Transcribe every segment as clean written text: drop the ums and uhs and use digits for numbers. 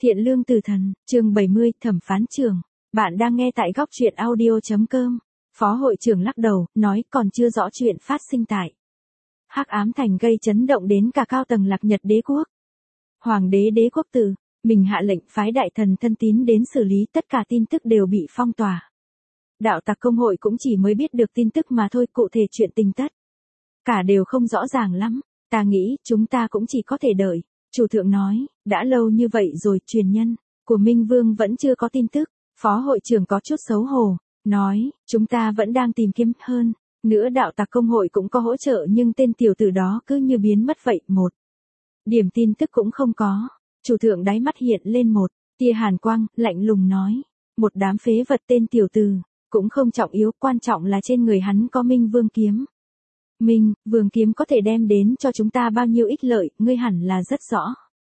Thiện lương từ thần, chương 70, thẩm phán trưởng. Bạn đang nghe tại góc truyện audio.com. Phó hội trưởng lắc đầu, nói còn chưa rõ chuyện phát sinh tại Hắc Ám Thành gây chấn động đến cả cao tầng Lạc Nhật Đế quốc. Hoàng đế Đế quốc tự mình hạ lệnh phái đại thần thân tín đến xử lý, tất cả tin tức đều bị phong tỏa. Đạo tặc công hội cũng chỉ mới biết được tin tức mà thôi, cụ thể chuyện tình tất cả đều không rõ ràng lắm. Ta nghĩ chúng ta cũng chỉ có thể đợi. Chủ thượng nói, đã lâu như vậy rồi, truyền nhân của Minh Vương vẫn chưa có tin tức. Phó hội trưởng có chút xấu hổ, nói, chúng ta vẫn đang tìm kiếm hơn nữa, đạo tặc công hội cũng có hỗ trợ nhưng tên tiểu tử đó cứ như biến mất vậy, một điểm tin tức cũng không có. Chủ thượng đáy mắt hiện lên một tia hàn quang, lạnh lùng nói, một đám phế vật, tên tiểu tử cũng không trọng yếu, quan trọng là trên người hắn có Minh Vương kiếm. Minh Vương kiếm có thể đem đến cho chúng ta bao nhiêu ích lợi, ngươi hẳn là rất rõ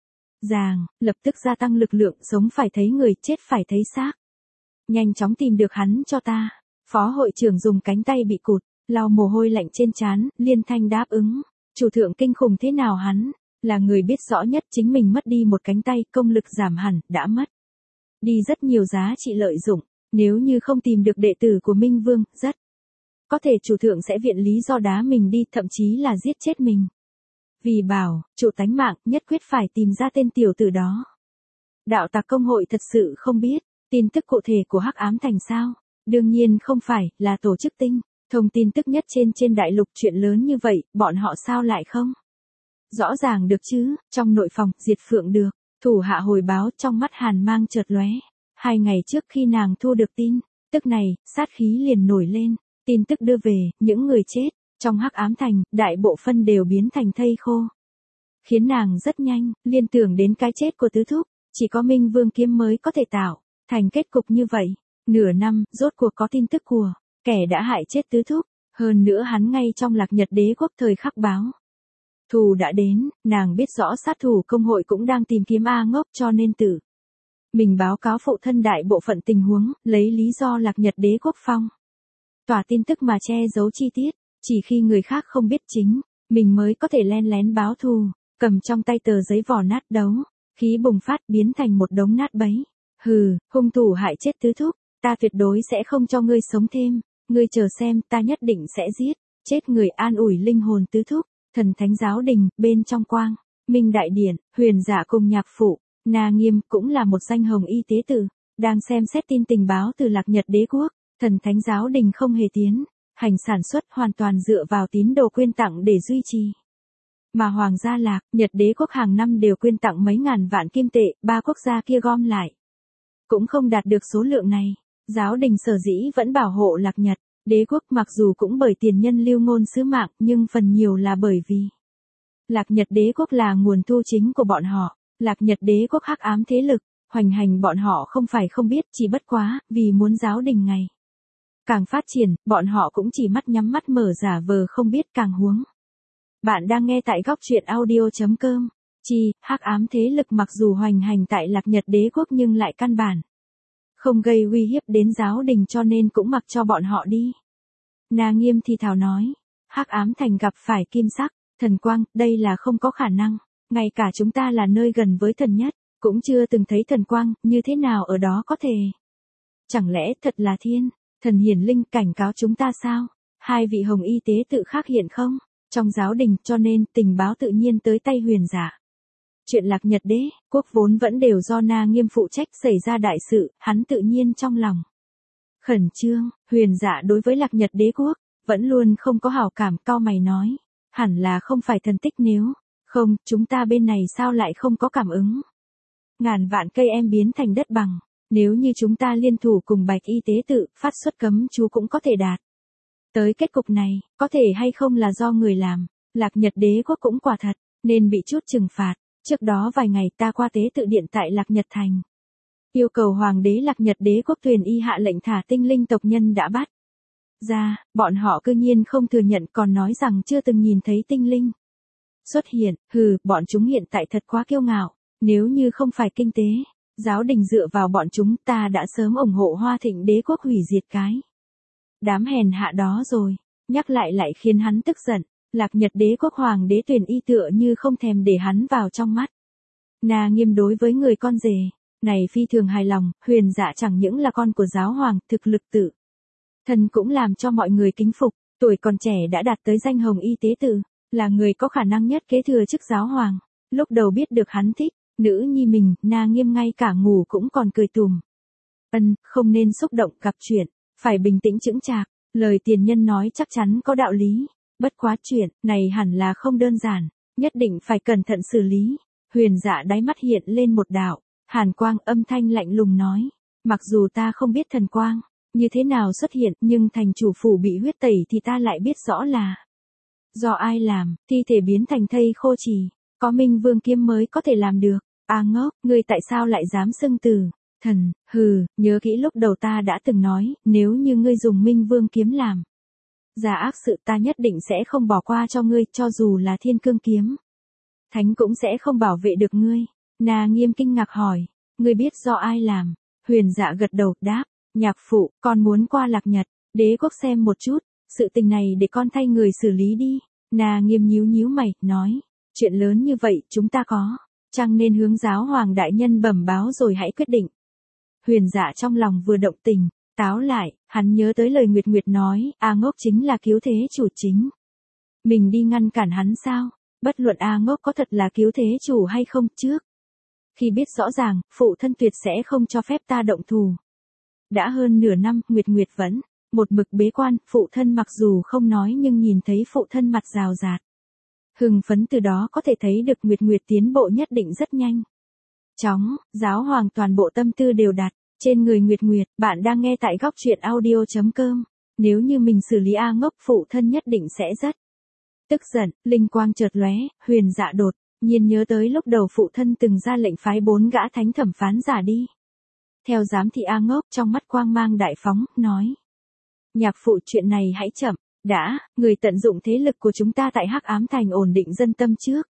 ràng. Lập tức gia tăng lực lượng, sống phải thấy người, chết phải thấy xác. Nhanh chóng tìm được hắn cho ta. Phó hội trưởng dùng cánh tay bị cụt, lau mồ hôi lạnh trên trán, liên thanh đáp ứng. Chủ thượng kinh khủng thế nào, hắn là người biết rõ nhất, chính mình mất đi một cánh tay, công lực giảm hẳn, đã mất đi rất nhiều giá trị lợi dụng. Nếu như không tìm được đệ tử của Minh Vương, rất có thể chủ thượng sẽ viện lý do đá mình đi, thậm chí là giết chết mình. Vì bảo trụ tánh mạng, nhất quyết phải tìm ra tên tiểu tử đó. Đạo tặc công hội thật sự không biết tin tức cụ thể của Hắc Ám Thành sao? Đương nhiên không phải, là tổ chức tinh thông tin tức nhất trên đại lục, chuyện lớn như vậy, bọn họ sao lại không rõ ràng được chứ? Trong nội phòng, Diệt Phượng được thủ hạ hồi báo, trong mắt hàn mang chợt lóe. 2 ngày trước khi nàng thu được tin tức này, sát khí liền nổi lên. Tin tức đưa về, những người chết trong Hắc Ám Thành, đại bộ phân đều biến thành thây khô. Khiến nàng rất nhanh liên tưởng đến cái chết của tứ thúc, chỉ có Minh Vương kiếm mới có thể tạo thành kết cục như vậy. Nửa năm, rốt cuộc có tin tức của kẻ đã hại chết tứ thúc, hơn nữa hắn ngay trong Lạc Nhật Đế quốc thời khắc báo thù đã đến, nàng biết rõ sát thủ công hội cũng đang tìm kiếm A Ngốc, cho nên tự mình báo cáo phụ thân đại bộ phận tình huống, lấy lý do Lạc Nhật Đế quốc phong tỏa tin tức mà che giấu chi tiết, chỉ khi người khác không biết chính mình mới có thể len lén báo thù. Cầm trong tay tờ giấy vỏ nát, đấu khí bùng phát, biến thành một đống nát bấy. Hừ, hung thủ hại chết tứ thúc, ta tuyệt đối sẽ không cho ngươi sống thêm, ngươi chờ xem, ta nhất định sẽ giết chết người, an ủi linh hồn tứ thúc. Thần thánh giáo đình, bên trong quang minh đại điện, Huyền Dạ cùng nhạc phụ Na Nghiêm cũng là một danh hồng y tế tử, đang xem xét tin tình báo từ Lạc Nhật Đế quốc. Thần thánh giáo đình không hề tiến hành sản xuất, hoàn toàn dựa vào tín đồ quyên tặng để duy trì. Mà Hoàng gia Lạc Nhật Đế quốc hàng năm đều quyên tặng mấy ngàn vạn kim tệ, 3 quốc gia kia gom lại cũng không đạt được số lượng này. Giáo đình sở dĩ vẫn bảo hộ Lạc Nhật Đế quốc, mặc dù cũng bởi tiền nhân lưu ngôn sứ mạng, nhưng phần nhiều là bởi vì Lạc Nhật Đế quốc là nguồn thu chính của bọn họ. Lạc Nhật Đế quốc hắc ám thế lực hoành hành, bọn họ không phải không biết, chỉ bất quá vì muốn giáo đình ngày càng phát triển, bọn họ cũng chỉ mắt nhắm mắt mở, giả vờ không biết, càng huống. Bạn đang nghe tại góc truyện audio.com. Hắc ám thế lực mặc dù hoành hành tại Lạc Nhật Đế quốc nhưng lại căn bản không gây uy hiếp đến giáo đình, cho nên cũng mặc cho bọn họ đi. Na Nghiêm thì thào nói, Hắc Ám Thành gặp phải kim sắc thần quang, đây là không có khả năng, ngay cả chúng ta là nơi gần với thần nhất cũng chưa từng thấy thần quang, như thế nào ở đó có thể? Chẳng lẽ thật là thiên thần hiển linh cảnh cáo chúng ta sao? 2 vị hồng y tế tự khác hiện không trong giáo đình, cho nên tình báo tự nhiên tới tay Huyền Dạ. Chuyện Lạc Nhật Đế quốc vốn vẫn đều do Na Nghiêm phụ trách, xảy ra đại sự, hắn tự nhiên trong lòng khẩn trương. Huyền Dạ đối với Lạc Nhật Đế quốc vẫn luôn không có hảo cảm, cau mày nói, hẳn là không phải thần tích, nếu không, chúng ta bên này sao lại không có cảm ứng? Ngàn vạn cây em biến thành đất bằng, nếu như chúng ta liên thủ cùng Bạch y tế tự phát xuất cấm chú cũng có thể đạt tới kết cục này, có thể hay không là do người làm. Lạc Nhật Đế quốc cũng quả thật nên bị chút trừng phạt. Trước đó vài ngày ta qua tế tự điện tại Lạc Nhật Thành, yêu cầu Hoàng đế Lạc Nhật Đế quốc Tuyền Y hạ lệnh thả tinh linh tộc nhân đã bắt ra, bọn họ cư nhiên không thừa nhận, còn nói rằng chưa từng nhìn thấy tinh linh xuất hiện. Hừ, bọn chúng hiện tại thật quá kiêu ngạo, nếu như không phải kinh tế giáo đình dựa vào bọn chúng, ta đã sớm ủng hộ Hoa Thịnh Đế quốc hủy diệt cái đám hèn hạ đó rồi. Nhắc lại khiến hắn tức giận. Lạc Nhật Đế quốc Hoàng đế Tuyền Y tựa như không thèm để hắn vào trong mắt. Na Nghiêm đối với người con rể này phi thường hài lòng, Huyền Dạ chẳng những là con của giáo hoàng, thực lực tự thân cũng làm cho mọi người kính phục, tuổi còn trẻ đã đạt tới danh hồng y tế tử, là người có khả năng nhất kế thừa chức giáo hoàng. Lúc đầu biết được hắn thích nữ nhi mình, Na Nghiêm ngay cả ngủ cũng còn cười tùm. Không nên xúc động gặp chuyện, phải bình tĩnh chững chạc, lời tiền nhân nói chắc chắn có đạo lý, bất quá chuyện này hẳn là không đơn giản, nhất định phải cẩn thận xử lý. Huyền Dạ đáy mắt hiện lên một đạo hàn quang, âm thanh lạnh lùng nói, mặc dù ta không biết thần quang như thế nào xuất hiện, nhưng thành chủ phủ bị huyết tẩy thì ta lại biết rõ là do ai làm, thi thể biến thành thây khô chỉ có Minh Vương kiếm mới có thể làm được. A ngốc, ngươi tại sao lại dám xưng từ thần? Hừ, nhớ kỹ lúc đầu ta đã từng nói, nếu như ngươi dùng Minh Vương kiếm làm ra ác sự, ta nhất định sẽ không bỏ qua cho ngươi, cho dù là Thiên Cương kiếm thánh cũng sẽ không bảo vệ được ngươi. Na Nghiêm kinh ngạc hỏi, ngươi biết do ai làm? Huyền Dạ gật đầu, đáp, nhạc phụ, con muốn qua Lạc Nhật đế quốc xem một chút, sự tình này để con thay người xử lý đi. Na Nghiêm nhíu nhíu mày, nói, chuyện lớn như vậy chúng ta có chăng nên hướng giáo hoàng đại nhân bẩm báo rồi hãy quyết định. Huyền Dạ trong lòng vừa động tình, táo lại, hắn nhớ tới lời Nguyệt Nguyệt nói, A Ngốc chính là cứu thế chủ chính. Mình đi ngăn cản hắn sao? Bất luận A Ngốc có thật là cứu thế chủ hay không, trước khi biết rõ ràng, phụ thân tuyệt sẽ không cho phép ta động thủ. Đã hơn nửa năm, Nguyệt Nguyệt vẫn một mực bế quan, phụ thân mặc dù không nói nhưng nhìn thấy phụ thân mặt rào rạt hưng phấn, từ đó có thể thấy được Nguyệt Nguyệt tiến bộ nhất định rất nhanh chóng. Giáo hoàng toàn bộ tâm tư đều đặt trên người Nguyệt Nguyệt. Bạn đang nghe tại góc truyện audio.com. Nếu như mình xử lý A Ngốc, phụ thân nhất định sẽ rất tức giận. Linh quang chợt lóe, Huyền Dạ đột nhiên nhớ tới lúc đầu phụ thân từng ra lệnh phái 4 gã thánh thẩm phán giả đi theo giám thị A Ngốc, trong mắt quang mang đại phóng, nói, nhạc phụ, chuyện này hãy chậm đã, người tận dụng thế lực của chúng ta tại Hắc Ám Thành ổn định dân tâm trước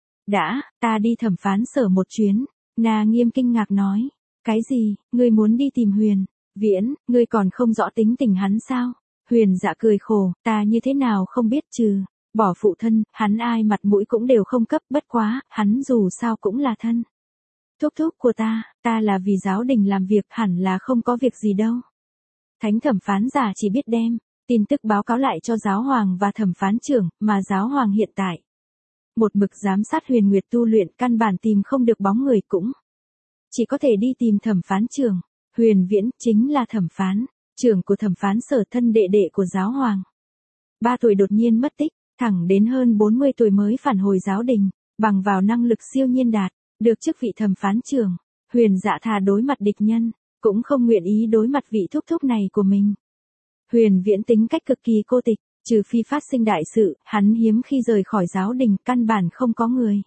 đã, ta đi thẩm phán sở một chuyến. Na Nghiêm kinh ngạc nói, cái gì, ngươi muốn đi tìm Huyền Viễn, ngươi còn không rõ tính tình hắn sao? Huyền Dạ cười khổ, ta như thế nào không biết, trừ bỏ phụ thân, hắn ai mặt mũi cũng đều không cấp, bất quá, hắn dù sao cũng là thân thúc thúc của ta là vì giáo đình làm việc, hẳn là không có việc gì đâu. Thánh thẩm phán giả chỉ biết đem tin tức báo cáo lại cho giáo hoàng và thẩm phán trưởng, mà giáo hoàng hiện tại một mực giám sát Huyền Nguyệt tu luyện, căn bản tìm không được bóng người, cũng chỉ có thể đi tìm thẩm phán trưởng. Huyền Viễn chính là thẩm phán trưởng của thẩm phán sở, thân đệ đệ của giáo hoàng. 3 tuổi đột nhiên mất tích, thẳng đến hơn 40 tuổi mới phản hồi giáo đình, bằng vào năng lực siêu nhiên đạt được chức vị thẩm phán trưởng. Huyền Dạ thà đối mặt địch nhân, cũng không nguyện ý đối mặt vị thúc thúc này của mình. Huyền Viễn tính cách cực kỳ cô tịch, trừ phi phát sinh đại sự, hắn hiếm khi rời khỏi giáo đình, căn bản không có người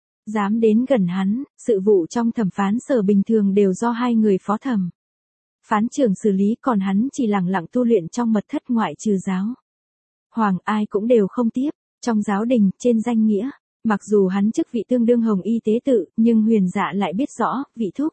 dám đến gần hắn. Sự vụ trong thẩm phán sở bình thường đều do 2 người phó thẩm phán trưởng xử lý, còn hắn chỉ lặng lặng tu luyện trong mật thất, ngoại trừ giáo hoàng ai cũng đều không tiếp. Trong giáo đình, trên danh nghĩa, mặc dù hắn chức vị tương đương hồng y tế tự, nhưng Huyền Dạ lại biết rõ, vị thúc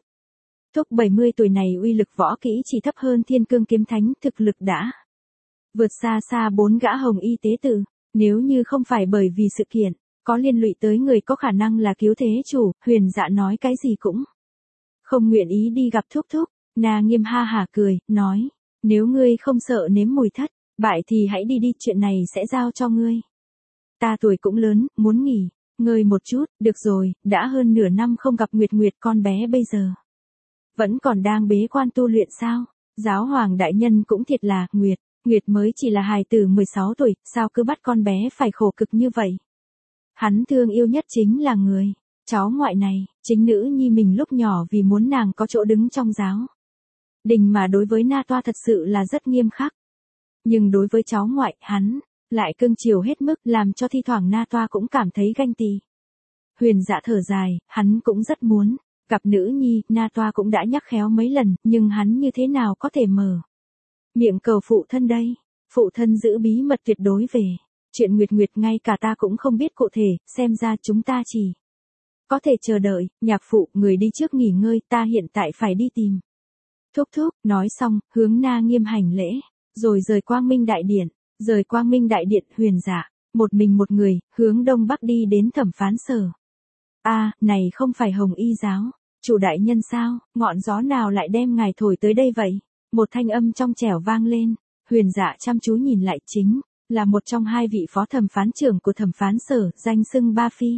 70 tuổi này uy lực võ kỹ chỉ thấp hơn Thiên Cương kiếm thánh, thực lực đã vượt xa xa 4 gã hồng y tế tử. Nếu như không phải bởi vì sự kiện có liên lụy tới người có khả năng là cứu thế chủ, Huyền Dạ nói cái gì cũng không nguyện ý đi gặp thúc thúc. Na Nghiêm ha hả cười, nói, nếu ngươi không sợ nếm mùi thất bại thì hãy đi đi, chuyện này sẽ giao cho ngươi. Ta tuổi cũng lớn, muốn nghỉ ngơi một chút. Được rồi, đã hơn nửa năm không gặp Nguyệt Nguyệt, con bé bây giờ vẫn còn đang bế quan tu luyện sao? Giáo hoàng đại nhân cũng thiệt là, Nguyệt mới chỉ là hài tử 16 tuổi, sao cứ bắt con bé phải khổ cực như vậy? Hắn thương yêu nhất chính là người cháu ngoại này, chính nữ nhi mình lúc nhỏ vì muốn nàng có chỗ đứng trong giáo đình mà đối với Na Toa thật sự là rất nghiêm khắc. Nhưng đối với cháu ngoại, hắn lại cưng chiều hết mức, làm cho thi thoảng Na Toa cũng cảm thấy ganh tị. Huyền Dạ thở dài, hắn cũng rất muốn gặp nữ nhi, Na Toa cũng đã nhắc khéo mấy lần, nhưng hắn như thế nào có thể mở miệng cầu phụ thân đây? Phụ thân giữ bí mật tuyệt đối về chuyện Nguyệt Nguyệt, ngay cả ta cũng không biết cụ thể, xem ra chúng ta chỉ có thể chờ đợi. Nhạc phụ, người đi trước nghỉ ngơi, ta hiện tại phải đi tìm thúc thúc. Nói xong, hướng Na Nghiêm hành lễ, rồi rời Quang Minh Đại Điện. Rời Quang Minh Đại Điện, Huyền Dạ một mình một người, hướng đông bắc đi đến thẩm phán sở. Này không phải Hồng Y giáo, chủ đại nhân sao, ngọn gió nào lại đem ngài thổi tới đây vậy? Một thanh âm trong trẻo vang lên, Huyền Dạ chăm chú nhìn lại chính là một trong hai vị phó thẩm phán trưởng của thẩm phán sở, danh xưng Ba Phi.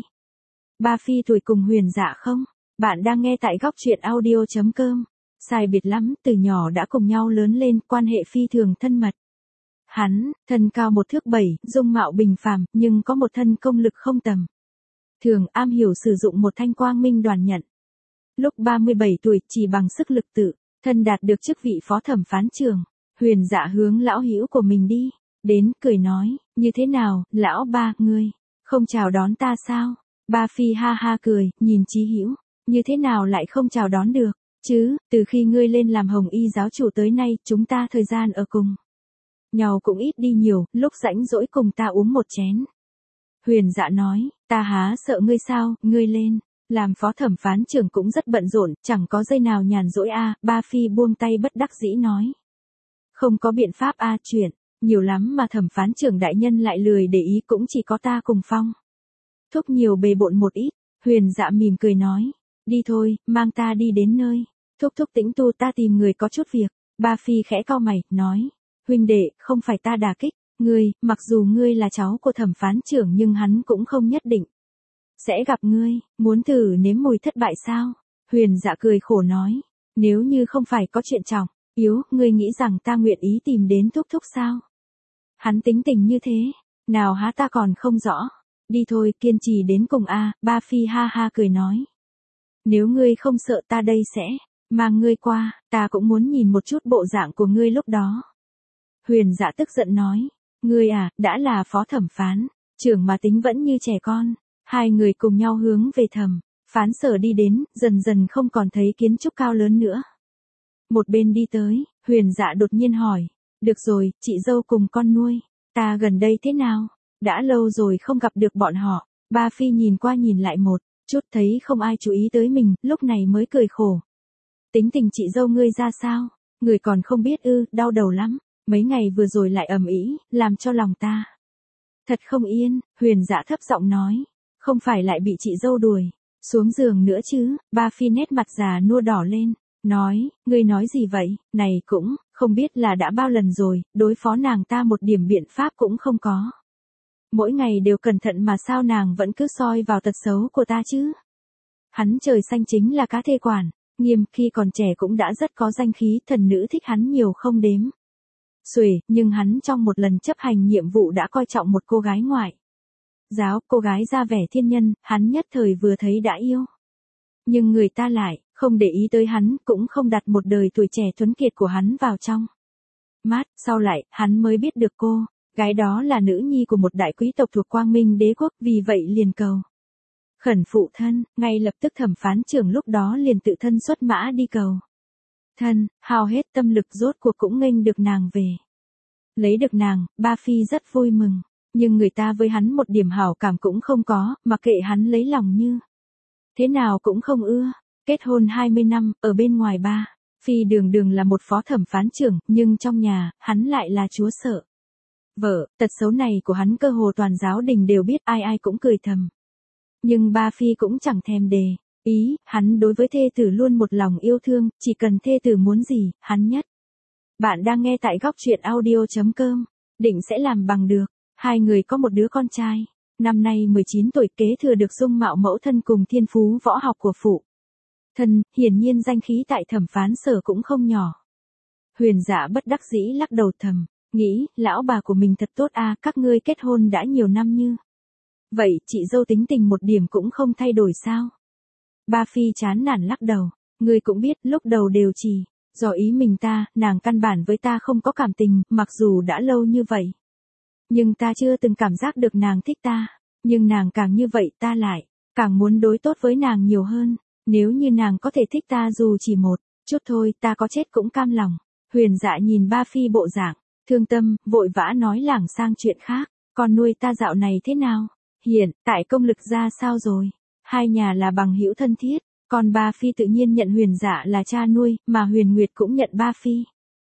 Ba Phi tuổi cùng Huyền Dạ không? Bạn đang nghe tại góc truyện audio.com. Sai biệt lắm, từ nhỏ đã cùng nhau lớn lên, quan hệ phi thường thân mật. Hắn, thân cao 1 thước 7, dung mạo bình phàm, nhưng có một thân công lực không tầm thường, am hiểu sử dụng một thanh quang minh đoàn nhận. Lúc 37 tuổi, chỉ bằng sức lực tự thân đạt được chức vị phó thẩm phán trưởng, Huyền Dạ hướng lão hữu của mình đi đến, cười nói, như thế nào, lão Ba, ngươi không chào đón ta sao? Ba Phi ha ha cười, nhìn Chí Hữu, như thế nào lại không chào đón được chứ, từ khi ngươi lên làm Hồng Y giáo chủ tới nay, chúng ta thời gian ở cùng nhau cũng ít đi nhiều, lúc rảnh rỗi cùng ta uống một chén. Huyền Dạ nói, ta há sợ ngươi sao, ngươi lên làm phó thẩm phán trưởng cũng rất bận rộn, chẳng có giây nào nhàn rỗi a. Ba Phi buông tay bất đắc dĩ nói, không có biện pháp a, chuyện nhiều lắm mà thẩm phán trưởng đại nhân lại lười để ý, cũng chỉ có ta cùng Phong Thúc nhiều bề bộn một ít. Huyền Dạ mỉm cười nói, đi thôi, mang ta đi đến nơi Thúc tĩnh tu, ta tìm người có chút việc. Ba Phi khẽ cau mày, nói, huynh đệ, không phải ta đả kích ngươi, mặc dù ngươi là cháu của thẩm phán trưởng nhưng hắn cũng không nhất định sẽ gặp ngươi, muốn thử nếm mùi thất bại sao? Huyền Dạ cười khổ nói, nếu như không phải có chuyện trọng yếu, ngươi nghĩ rằng ta nguyện ý tìm đến Thúc sao? Hắn tính tình như thế, nào há ta còn không rõ. Đi thôi, kiên trì đến cùng a. Ba Phi ha ha cười nói, nếu ngươi không sợ ta đây sẽ mang ngươi qua, ta cũng muốn nhìn một chút bộ dạng của ngươi lúc đó. Huyền Dạ tức giận nói, ngươi đã là phó thẩm phán trưởng mà tính vẫn như trẻ con. Hai người cùng nhau hướng về thẩm phán sở đi đến, dần dần không còn thấy kiến trúc cao lớn nữa. Một bên đi tới, Huyền Dạ đột nhiên hỏi, được rồi, chị dâu cùng con nuôi ta gần đây thế nào? Đã lâu rồi không gặp được bọn họ. Ba Phi nhìn qua nhìn lại một chút, thấy không ai chú ý tới mình, lúc này mới cười khổ. Tính tình chị dâu ngươi ra sao? Người còn không biết ư? Đau đầu lắm. Mấy ngày vừa rồi lại ầm ĩ, làm cho lòng ta thật không yên. Huyền Dạ thấp giọng nói, không phải lại bị chị dâu đuổi xuống giường nữa chứ? Ba Phi nét mặt già nua đỏ lên, nói, ngươi nói gì vậy? Này cũng không biết là đã bao lần rồi, đối phó nàng ta một điểm biện pháp cũng không có. Mỗi ngày đều cẩn thận mà sao nàng vẫn cứ soi vào tật xấu của ta chứ? Hắn trời xanh chính là cá thê quản nghiêm, khi còn trẻ cũng đã rất có danh khí, thần nữ thích hắn nhiều không đếm xuể, nhưng hắn trong một lần chấp hành nhiệm vụ đã coi trọng một cô gái ngoại giáo, cô gái ra vẻ thiên nhân, hắn nhất thời vừa thấy đã yêu. Nhưng người ta lại không để ý tới hắn, cũng không đặt một đời tuổi trẻ tuấn kiệt của hắn vào trong mắt. Sau lại, hắn mới biết được cô gái đó là nữ nhi của một đại quý tộc thuộc Quang Minh Đế quốc, vì vậy liền cầu khẩn phụ thân. Ngay lập tức thẩm phán trưởng lúc đó liền tự thân xuất mã đi cầu thân, hao hết tâm lực rốt cuộc cũng nghênh được nàng về. Lấy được nàng, Ba Phi rất vui mừng, nhưng người ta với hắn một điểm hảo cảm cũng không có, mặc kệ hắn lấy lòng như thế nào cũng không ưa. Kết hôn 20 năm, ở bên ngoài Ba Phi đường là một phó thẩm phán trưởng, nhưng trong nhà, hắn lại là chúa sợ vợ. Tật xấu này của hắn cơ hồ toàn giáo đình đều biết, ai cũng cười thầm. Nhưng Ba Phi cũng chẳng thèm đề ý, hắn đối với thê tử luôn một lòng yêu thương, chỉ cần thê tử muốn gì, hắn nhất. Bạn đang nghe tại góc truyện audio.com, định sẽ làm bằng được. Hai người có một đứa con trai, năm nay 19 tuổi, kế thừa được dung mạo mẫu thân cùng thiên phú võ học của phụ thân, hiển nhiên danh khí tại thẩm phán sở cũng không nhỏ. Huyền Dạ bất đắc dĩ lắc đầu thầm, nghĩ, lão bà của mình thật tốt a, các ngươi kết hôn đã nhiều năm như vậy, chị dâu tính tình một điểm cũng không thay đổi sao? Ba Phi chán nản lắc đầu, ngươi cũng biết, lúc đầu đều chỉ do ý mình ta, nàng căn bản với ta không có cảm tình, mặc dù đã lâu như vậy. Nhưng ta chưa từng cảm giác được nàng thích ta, nhưng nàng càng như vậy ta lại càng muốn đối tốt với nàng nhiều hơn. Nếu như nàng có thể thích ta dù chỉ một chút thôi, ta có chết cũng cam lòng. Huyền Dạ nhìn Ba Phi bộ dạng thương tâm, vội vã nói lảng sang chuyện khác, con nuôi ta dạo này thế nào? Hiện tại công lực ra sao rồi? Hai nhà là bằng hữu thân thiết, còn Ba Phi tự nhiên nhận Huyền Dạ là cha nuôi, mà Huyền Nguyệt cũng nhận Ba Phi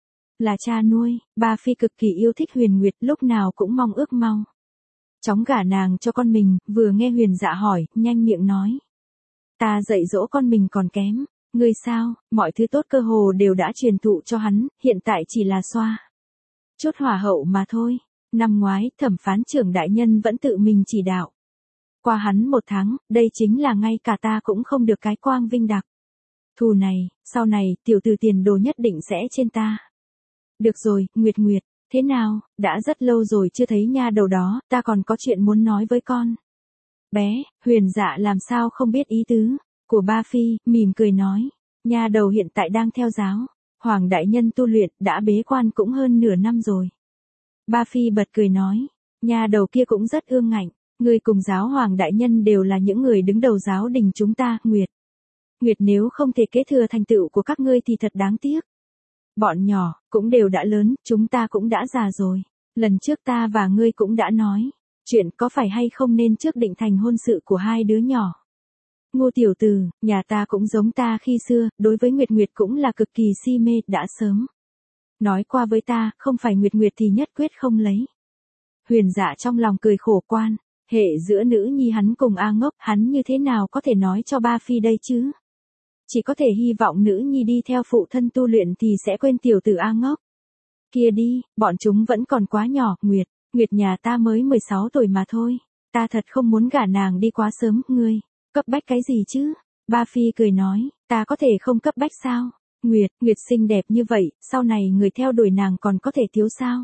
là cha nuôi. Ba Phi cực kỳ yêu thích Huyền Nguyệt, lúc nào cũng mong ước mau chóng gả nàng cho con mình. Vừa nghe Huyền Dạ hỏi, nhanh miệng nói, Ta dạy dỗ con mình còn kém. Ngươi sao, mọi thứ tốt cơ hồ đều đã truyền thụ cho hắn, hiện tại chỉ là xoa chút hỏa hậu mà thôi. Năm ngoái, thẩm phán trưởng đại nhân vẫn tự mình chỉ đạo. Qua hắn 1 tháng, đây chính là ngay cả ta cũng không được cái quang vinh đặc. Thù này, sau này, tiểu tử tiền đồ nhất định sẽ trên ta. Được rồi, Nguyệt Nguyệt, thế nào, đã rất lâu rồi chưa thấy nha đầu đó, ta còn có chuyện muốn nói với con. Bé, Huyền Dạ làm sao không biết ý tứ của ba phi, mỉm cười nói, nha đầu hiện tại đang theo giáo Hoàng đại nhân tu luyện, đã bế quan cũng hơn nửa năm rồi. Ba phi bật cười nói, nha đầu kia cũng rất ương ngạnh, người cùng giáo Hoàng đại nhân đều là những người đứng đầu giáo đình chúng ta, Nguyệt. Nguyệt nếu không thể kế thừa thành tựu của các ngươi thì thật đáng tiếc. Bọn nhỏ, cũng đều đã lớn, chúng ta cũng đã già rồi. Lần trước ta và ngươi cũng đã nói, chuyện có phải hay không nên trước định thành hôn sự của hai đứa nhỏ. Ngô tiểu tử, nhà ta cũng giống ta khi xưa, đối với Nguyệt Nguyệt cũng là cực kỳ si mê, đã sớm nói qua với ta, không phải Nguyệt Nguyệt thì nhất quyết không lấy. Huyền Dạ trong lòng cười khổ quan, hệ giữa nữ nhi hắn cùng A Ngốc, hắn như thế nào có thể nói cho ba phi đây chứ? Chỉ có thể hy vọng nữ nhi đi theo phụ thân tu luyện thì sẽ quên tiểu tử A Ngốc. Kia đi, bọn chúng vẫn còn quá nhỏ, Nguyệt, Nguyệt nhà ta mới 16 tuổi mà thôi. Ta thật không muốn gả nàng đi quá sớm, ngươi, cấp bách cái gì chứ? Ba phi cười nói, ta có thể không cấp bách sao? Nguyệt, Nguyệt xinh đẹp như vậy, sau này người theo đuổi nàng còn có thể thiếu sao?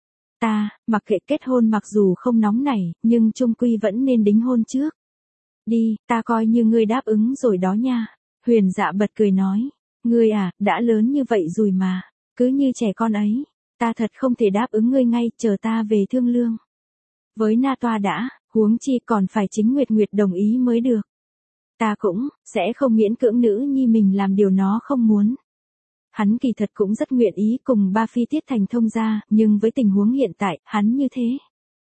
Ta, mặc kệ kết hôn mặc dù không nóng nảy, nhưng chung quy vẫn nên đính hôn trước. Đi, ta coi như ngươi đáp ứng rồi đó nha. Huyền Dạ bật cười nói, ngươi à, đã lớn như vậy rồi mà, cứ như trẻ con ấy, ta thật không thể đáp ứng ngươi ngay, chờ ta về thương lương. Với Na Toa đã, huống chi còn phải chính Nguyệt Nguyệt đồng ý mới được. Ta cũng, sẽ không miễn cưỡng nữ nhi mình làm điều nó không muốn. Hắn kỳ thật cũng rất nguyện ý cùng ba phi tiết thành thông gia, nhưng với tình huống hiện tại, hắn như thế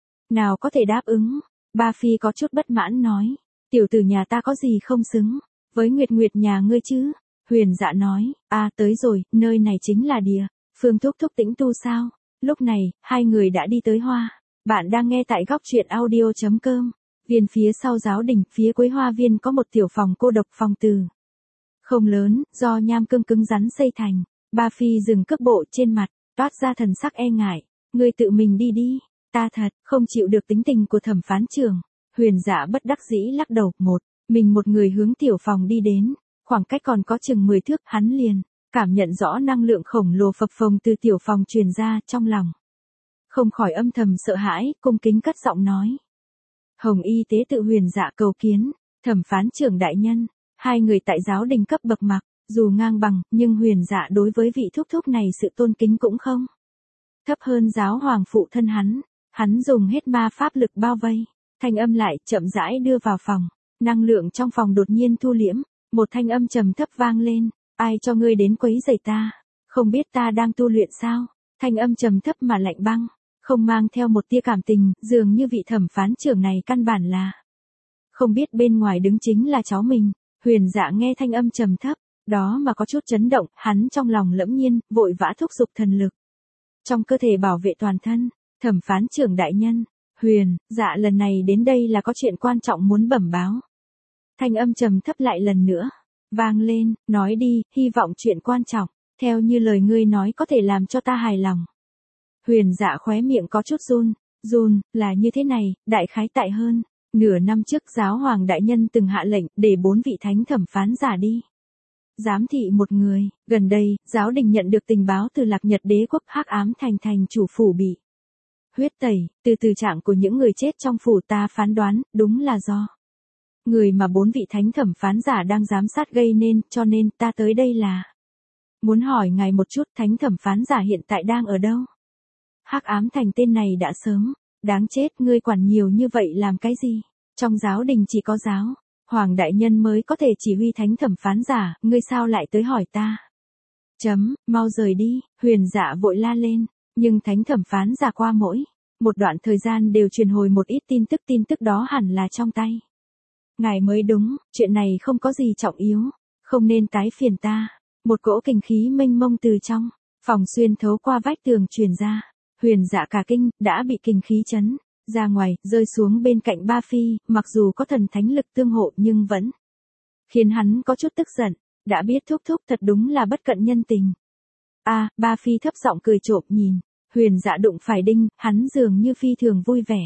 nào có thể đáp ứng? Ba phi có chút bất mãn nói, tiểu tử nhà ta có gì không xứng với Nguyệt Nguyệt nhà ngươi chứ? Huyền Dạ nói, tới rồi, nơi này chính là địa phương thúc thúc tĩnh tu sao? Lúc này, hai người đã đi tới hoa. Bạn đang nghe tại góc truyện audio.com. Viên phía sau giáo đình, phía cuối hoa viên có một tiểu phòng cô độc, phòng từ không lớn, do nham cương cứng rắn xây thành. Ba phi dừng cước bộ trên mặt, toát ra thần sắc e ngại. Ngươi tự mình đi đi, ta thật không chịu được tính tình của thẩm phán trưởng. Huyền Dạ bất đắc dĩ lắc đầu, mình một người hướng tiểu phòng đi đến, khoảng cách còn có chừng 10 thước, hắn liền cảm nhận rõ năng lượng khổng lồ phập phồng từ tiểu phòng truyền ra, trong lòng không khỏi âm thầm sợ hãi, cung kính cất giọng nói. Hồng y tế tự Huyền Dạ cầu kiến, thẩm phán trưởng đại nhân. Hai người tại giáo đình cấp bậc mặc, dù ngang bằng, nhưng Huyền Dạ đối với vị thúc thúc này sự tôn kính cũng không thấp hơn giáo hoàng phụ thân hắn. Hắn dùng hết ma pháp lực bao vây, thanh âm lại chậm rãi đưa vào phòng. Năng lượng trong phòng đột nhiên thu liễm, một thanh âm trầm thấp vang lên, ai cho ngươi đến quấy rầy ta, không biết ta đang tu luyện sao? Thanh âm trầm thấp mà lạnh băng, không mang theo một tia cảm tình, dường như vị thẩm phán trưởng này căn bản là không biết bên ngoài đứng chính là cháu mình. Huyền Dạ nghe thanh âm trầm thấp, đó mà có chút chấn động, hắn trong lòng lẫm nhiên, vội vã thúc giục thần lực trong cơ thể bảo vệ toàn thân. Thẩm phán trưởng đại nhân, Huyền Dạ lần này đến đây là có chuyện quan trọng muốn bẩm báo. Thanh âm trầm thấp lại lần nữa vang lên, nói đi, hy vọng chuyện quan trọng, theo như lời ngươi nói có thể làm cho ta hài lòng. Huyền Dạ khóe miệng có chút run, là như thế này, đại khái tại hơn nửa năm trước giáo hoàng đại nhân từng hạ lệnh để 4 vị thánh thẩm phán giả đi giám thị một người. Gần đây, giáo đình nhận được tình báo từ Lạc Nhật đế quốc Hắc Ám thành chủ phủ bị huyết tẩy, từ từ trạng của những người chết trong phủ, ta phán đoán, đúng là do người mà 4 vị thánh thẩm phán giả đang giám sát gây nên, cho nên ta tới đây là muốn hỏi ngài một chút, thánh thẩm phán giả hiện tại đang ở đâu? Hắc Ám thành tên này đã sớm đáng chết, ngươi quản nhiều như vậy làm cái gì? Trong giáo đình chỉ có giáo hoàng đại nhân mới có thể chỉ huy thánh thẩm phán giả, ngươi sao lại tới hỏi ta? Mau rời đi, Huyền Dạ vội la lên, nhưng thánh thẩm phán giả qua mỗi một đoạn thời gian đều truyền hồi một ít tin tức đó hẳn là trong tay ngài mới đúng, chuyện này không có gì trọng yếu, không nên tái phiền ta. Một cỗ kình khí mênh mông từ trong phòng xuyên thấu qua vách tường truyền ra. Huyền Dạ cả kinh, đã bị kình khí chấn ra ngoài, rơi xuống bên cạnh ba phi, mặc dù có thần thánh lực tương hộ nhưng vẫn khiến hắn có chút tức giận, đã biết thúc thúc thật đúng là bất cận nhân tình. Ba Phi thấp giọng cười trộm nhìn, Huyền Dạ đụng phải đinh, hắn dường như phi thường vui vẻ.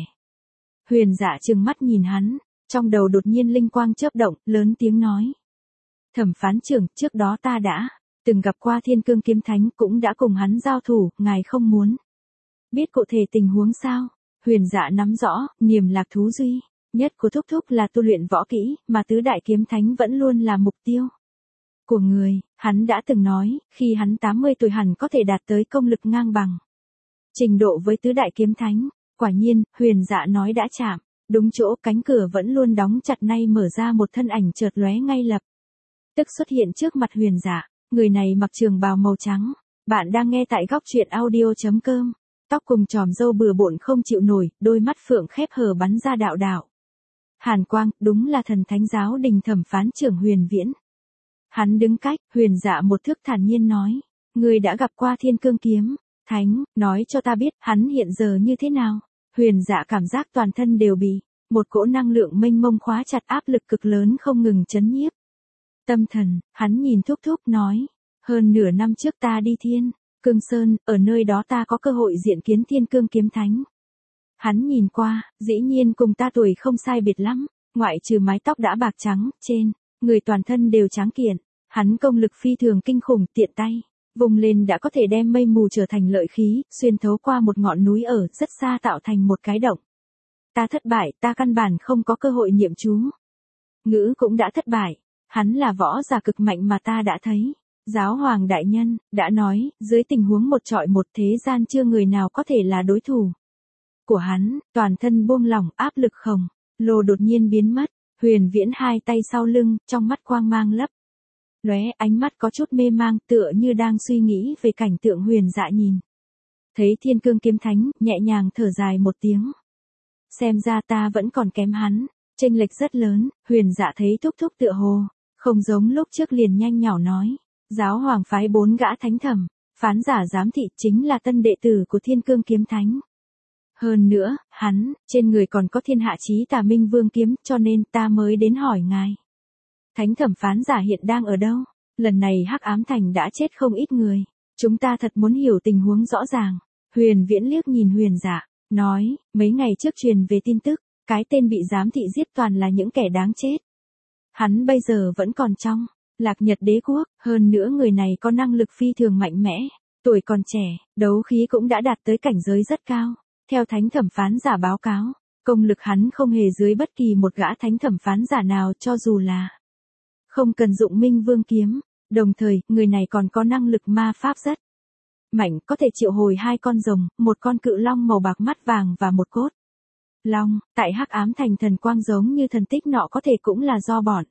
Huyền Dạ trừng mắt nhìn hắn, trong đầu đột nhiên linh quang chớp động, lớn tiếng nói. Thẩm phán trưởng, trước đó ta đã từng gặp qua Thiên Cương Kiếm Thánh, cũng đã cùng hắn giao thủ, ngài không muốn biết cụ thể tình huống sao? Huyền Dạ nắm rõ, niềm lạc thú duy nhất của thúc thúc là tu luyện võ kỹ, mà tứ đại kiếm thánh vẫn luôn là mục tiêu của người. Hắn đã từng nói, khi hắn 80 tuổi hẳn có thể đạt tới công lực ngang bằng trình độ với tứ đại kiếm thánh. Quả nhiên, Huyền Dạ nói đã chạm đúng chỗ, cánh cửa vẫn luôn đóng chặt nay mở ra, một thân ảnh chợt lóe ngay lập tức xuất hiện trước mặt Huyền Dạ. Người này mặc trường bào màu trắng. Bạn đang nghe tại góc truyện audio.com. Tóc cùng chòm râu bừa bộn không chịu nổi, đôi mắt phượng khép hờ bắn ra đạo đạo hàn quang, đúng là thần thánh giáo đình thẩm phán trưởng Huyền Viễn. Hắn đứng cách Huyền Dạ một thước, thản nhiên nói, người đã gặp qua Thiên Cương Kiếm Thánh, nói cho ta biết hắn hiện giờ như thế nào. Huyền Dạ cảm giác toàn thân đều bị một cỗ năng lượng mênh mông khóa chặt, áp lực cực lớn không ngừng chấn nhiếp tâm thần. Hắn nhìn thúc thúc nói, hơn nửa năm trước ta đi Thiên Cương Sơn, ở nơi đó ta có cơ hội diện kiến Thiên Cương Kiếm Thánh. Hắn nhìn qua, dĩ nhiên cùng ta tuổi không sai biệt lắm, ngoại trừ mái tóc đã bạc trắng, trên người toàn thân đều tráng kiện. Hắn công lực phi thường kinh khủng, tiện tay vùng lên đã có thể đem mây mù trở thành lợi khí, xuyên thấu qua một ngọn núi ở rất xa tạo thành một cái động. Ta thất bại, ta căn bản không có cơ hội niệm chú ngữ, cũng đã thất bại. Hắn là võ giả cực mạnh mà ta đã thấy. Giáo hoàng đại nhân đã nói, dưới tình huống một trọi một, thế gian chưa người nào có thể là đối thủ của hắn. Toàn thân buông lỏng, áp lực khổng lồ đột nhiên biến mất. Huyền Viễn hai tay sau lưng, trong mắt quang mang lấp lóe, ánh mắt có chút mê mang, tựa như đang suy nghĩ về cảnh tượng. Huyền Dạ nhìn thấy Thiên Cương Kiếm Thánh, nhẹ nhàng thở dài một tiếng. Xem ra ta vẫn còn kém hắn, chênh lệch rất lớn. Huyền Dạ thấy thúc thúc tựa hồ không giống lúc trước, liền nhanh nhảu nói, giáo hoàng phái 4 gã thánh thẩm phán giả giám thị, chính là tân đệ tử của Thiên Cương Kiếm Thánh. Hơn nữa, hắn trên người còn có thiên hạ chí tà Minh Vương kiếm, cho nên ta mới đến hỏi ngài. Thánh thẩm phán giả hiện đang ở đâu? Lần này Hắc Ám Thành đã chết không ít người, chúng ta thật muốn hiểu tình huống rõ ràng. Huyền Viễn liếc nhìn Huyền Dạ, nói, mấy ngày trước truyền về tin tức, cái tên bị giám thị giết toàn là những kẻ đáng chết. Hắn bây giờ vẫn còn trong Lạc Nhật Đế quốc, hơn nữa người này có năng lực phi thường mạnh mẽ, tuổi còn trẻ, đấu khí cũng đã đạt tới cảnh giới rất cao. Theo thánh thẩm phán giả báo cáo, công lực hắn không hề dưới bất kỳ một gã thánh thẩm phán giả nào, cho dù là không cần dụng Minh Vương kiếm. Đồng thời, người này còn có năng lực ma pháp rất mạnh, có thể triệu hồi 2 con rồng, một con cự long màu bạc mắt vàng và một cốt long. Tại Hắc Ám Thành, thần quang giống như thần tích nọ có thể cũng là do bọn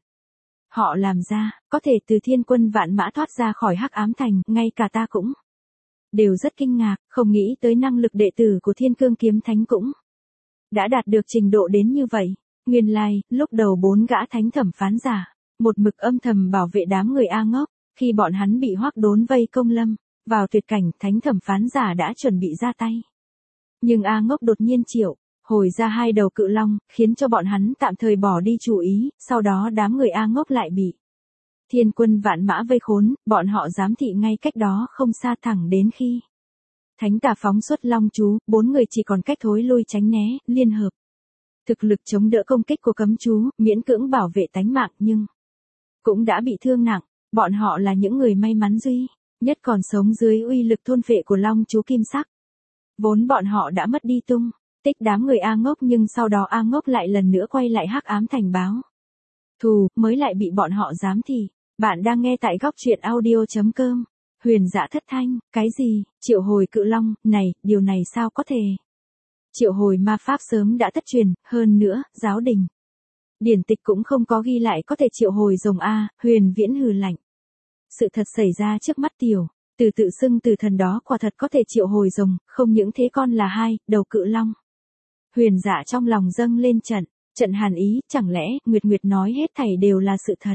họ làm ra, có thể từ thiên quân vạn mã thoát ra khỏi Hắc Ám Thành, ngay cả ta cũng đều rất kinh ngạc, không nghĩ tới năng lực đệ tử của Thiên Cương Kiếm Thánh cũng đã đạt được trình độ đến như vậy. Nguyên lai, lúc đầu 4 gã thánh thẩm phán giả một mực âm thầm bảo vệ đám người A Ngốc, khi bọn hắn bị Hoắc Đốn vây công lâm vào tuyệt cảnh, thánh thẩm phán giả đã chuẩn bị ra tay. Nhưng A Ngốc đột nhiên triệu hồi ra 2 đầu cự long, khiến cho bọn hắn tạm thời bỏ đi chủ ý, sau đó đám người A Ngốc lại bị thiên quân vạn mã vây khốn, bọn họ giám thị ngay cách đó không xa, thẳng đến khi thánh tà phóng xuất long chú, 4 người chỉ còn cách thối lui tránh né, liên hợp thực lực chống đỡ công kích của cấm chú, miễn cưỡng bảo vệ tánh mạng, nhưng cũng đã bị thương nặng. Bọn họ là những người may mắn duy nhất còn sống dưới uy lực thôn phệ của long chú kim sắc. Vốn bọn họ đã mất đi tung tích đám người A Ngốc, nhưng sau đó A Ngốc lại lần nữa quay lại Hắc Ám Thành báo thù, mới lại bị bọn họ giám thị. Bạn đang nghe tại góc truyện audio.com. Huyền Dạ thất thanh, cái gì, triệu hồi cự long, này, điều này sao có thể? Triệu hồi ma pháp sớm đã thất truyền, hơn nữa, giáo đình điển tịch cũng không có ghi lại có thể triệu hồi rồng A. Huyền Viễn hừ lạnh. Sự thật xảy ra trước mắt tiểu từ tự xưng từ thần đó quả thật có thể triệu hồi rồng, không những thế con là 2 đầu cự long. Huyền Dạ trong lòng dâng lên trận hàn ý, chẳng lẽ Nguyệt Nguyệt nói hết thảy đều là sự thật?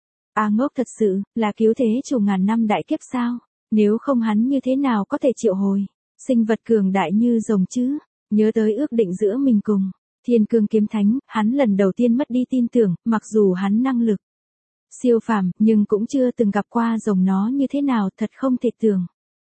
A Ngốc thật sự là cứu thế chủ ngàn năm đại kiếp sao? Nếu không hắn như thế nào có thể triệu hồi sinh vật cường đại như rồng chứ? Nhớ tới ước định giữa mình cùng Thiên Cương Kiếm Thánh, hắn lần đầu tiên mất đi tin tưởng, mặc dù hắn năng lực Siêu phàm, nhưng cũng chưa từng gặp qua rồng nó như thế nào, thật không thể tưởng.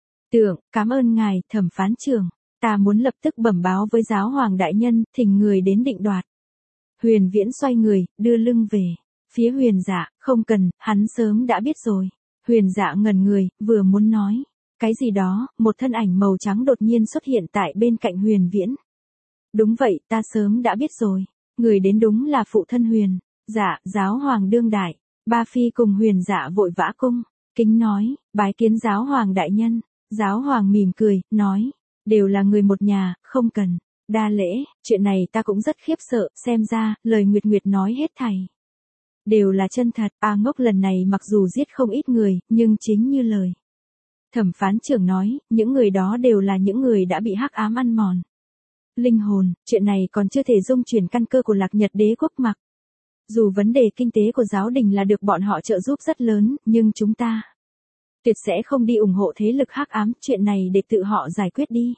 Cảm ơn ngài, thẩm phán trưởng. Ta muốn lập tức bẩm báo với giáo hoàng đại nhân, thỉnh người đến định đoạt. Huyền Viễn xoay người, đưa lưng về. Phía Huyền Dạ, không cần, hắn sớm đã biết rồi. Huyền Dạ ngẩn người, vừa muốn nói cái gì đó, một thân ảnh màu trắng đột nhiên xuất hiện tại bên cạnh Huyền Viễn. Đúng vậy, ta sớm đã biết rồi. Người đến đúng là phụ thân Huyền Dạ, giáo hoàng đương đại. Ba phi cùng Huyền Dạ vội vã cung kính nói, bái kiến giáo hoàng đại nhân. Giáo hoàng mỉm cười, nói, đều là người một nhà, không cần đa lễ, chuyện này ta cũng rất khiếp sợ, xem ra, lời Nguyệt Nguyệt nói hết thảy đều là chân thật. A Ngốc lần này mặc dù giết không ít người, nhưng chính như lời thẩm phán trưởng nói, những người đó đều là những người đã bị hắc ám ăn mòn linh hồn, chuyện này còn chưa thể dung chuyển căn cơ của Lạc Nhật Đế quốc mặc. Dù vấn đề kinh tế của giáo đình là được bọn họ trợ giúp rất lớn, nhưng chúng ta tuyệt sẽ không đi ủng hộ thế lực hắc ám, chuyện này để tự họ giải quyết đi.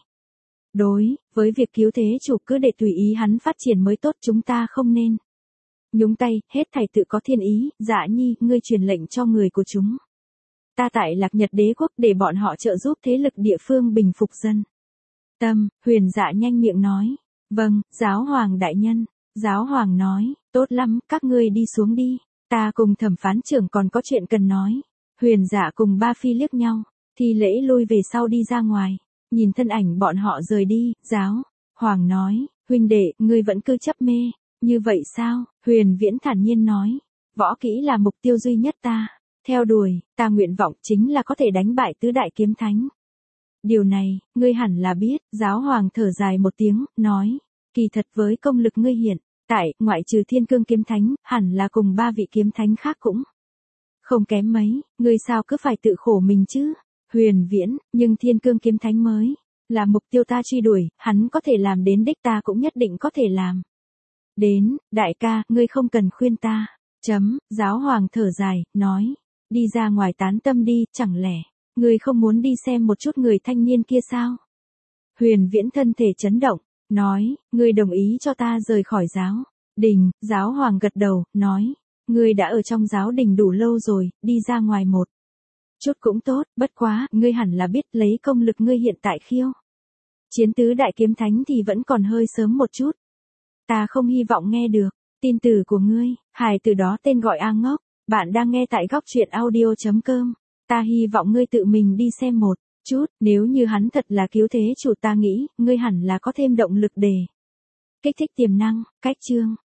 Đối với việc cứu thế chủ cứ để tùy ý hắn phát triển mới tốt, chúng ta không nên nhúng tay, hết thảy tự có thiên ý. Dạ Nhi, ngươi truyền lệnh cho người của chúng ta tại Lạc Nhật Đế quốc để bọn họ trợ giúp thế lực địa phương bình phục dân tâm. Huyền Dạ nhanh miệng nói, vâng, giáo hoàng đại nhân. Giáo hoàng nói, tốt lắm, các ngươi đi xuống đi, ta cùng thẩm phán trưởng còn có chuyện cần nói. Huyền Dạ cùng ba phi liếc nhau, thi lễ lui về sau đi ra ngoài, nhìn thân ảnh bọn họ rời đi. Giáo hoàng nói, huynh đệ, ngươi vẫn cứ chấp mê như vậy sao? Huyền Viễn thản nhiên nói, võ kỹ là mục tiêu duy nhất ta theo đuổi, ta nguyện vọng chính là có thể đánh bại tứ đại kiếm thánh. Điều này, ngươi hẳn là biết. Giáo hoàng thở dài một tiếng, nói, kỳ thật với công lực ngươi hiện tại, ngoại trừ Thiên Cương kiếm thánh, hẳn là cùng ba vị kiếm thánh khác cũng không kém mấy, ngươi sao cứ phải tự khổ mình chứ? Huyền Viễn, nhưng Thiên Cương kiếm thánh mới là mục tiêu ta truy đuổi, hắn có thể làm đến đích ta cũng nhất định có thể làm đến. Đại ca, ngươi không cần khuyên ta. Giáo hoàng thở dài, nói, đi ra ngoài tán tâm đi, chẳng lẽ ngươi không muốn đi xem một chút người thanh niên kia sao? Huyền Viễn thân thể chấn động, nói, ngươi đồng ý cho ta rời khỏi giáo đình. Giáo hoàng gật đầu, nói, ngươi đã ở trong giáo đình đủ lâu rồi, đi ra ngoài một chút cũng tốt, bất quá, ngươi hẳn là biết lấy công lực ngươi hiện tại khiêu chiến tứ đại kiếm thánh thì vẫn còn hơi sớm một chút. Ta không hy vọng nghe được tin tử của ngươi. Hài từ đó tên gọi A Ngốc. Bạn đang nghe tại góc truyện audio.com. Ta hy vọng ngươi tự mình đi xem một chút, nếu như hắn thật là cứu thế chủ, ta nghĩ, ngươi hẳn là có thêm động lực để kích thích tiềm năng. Cách chương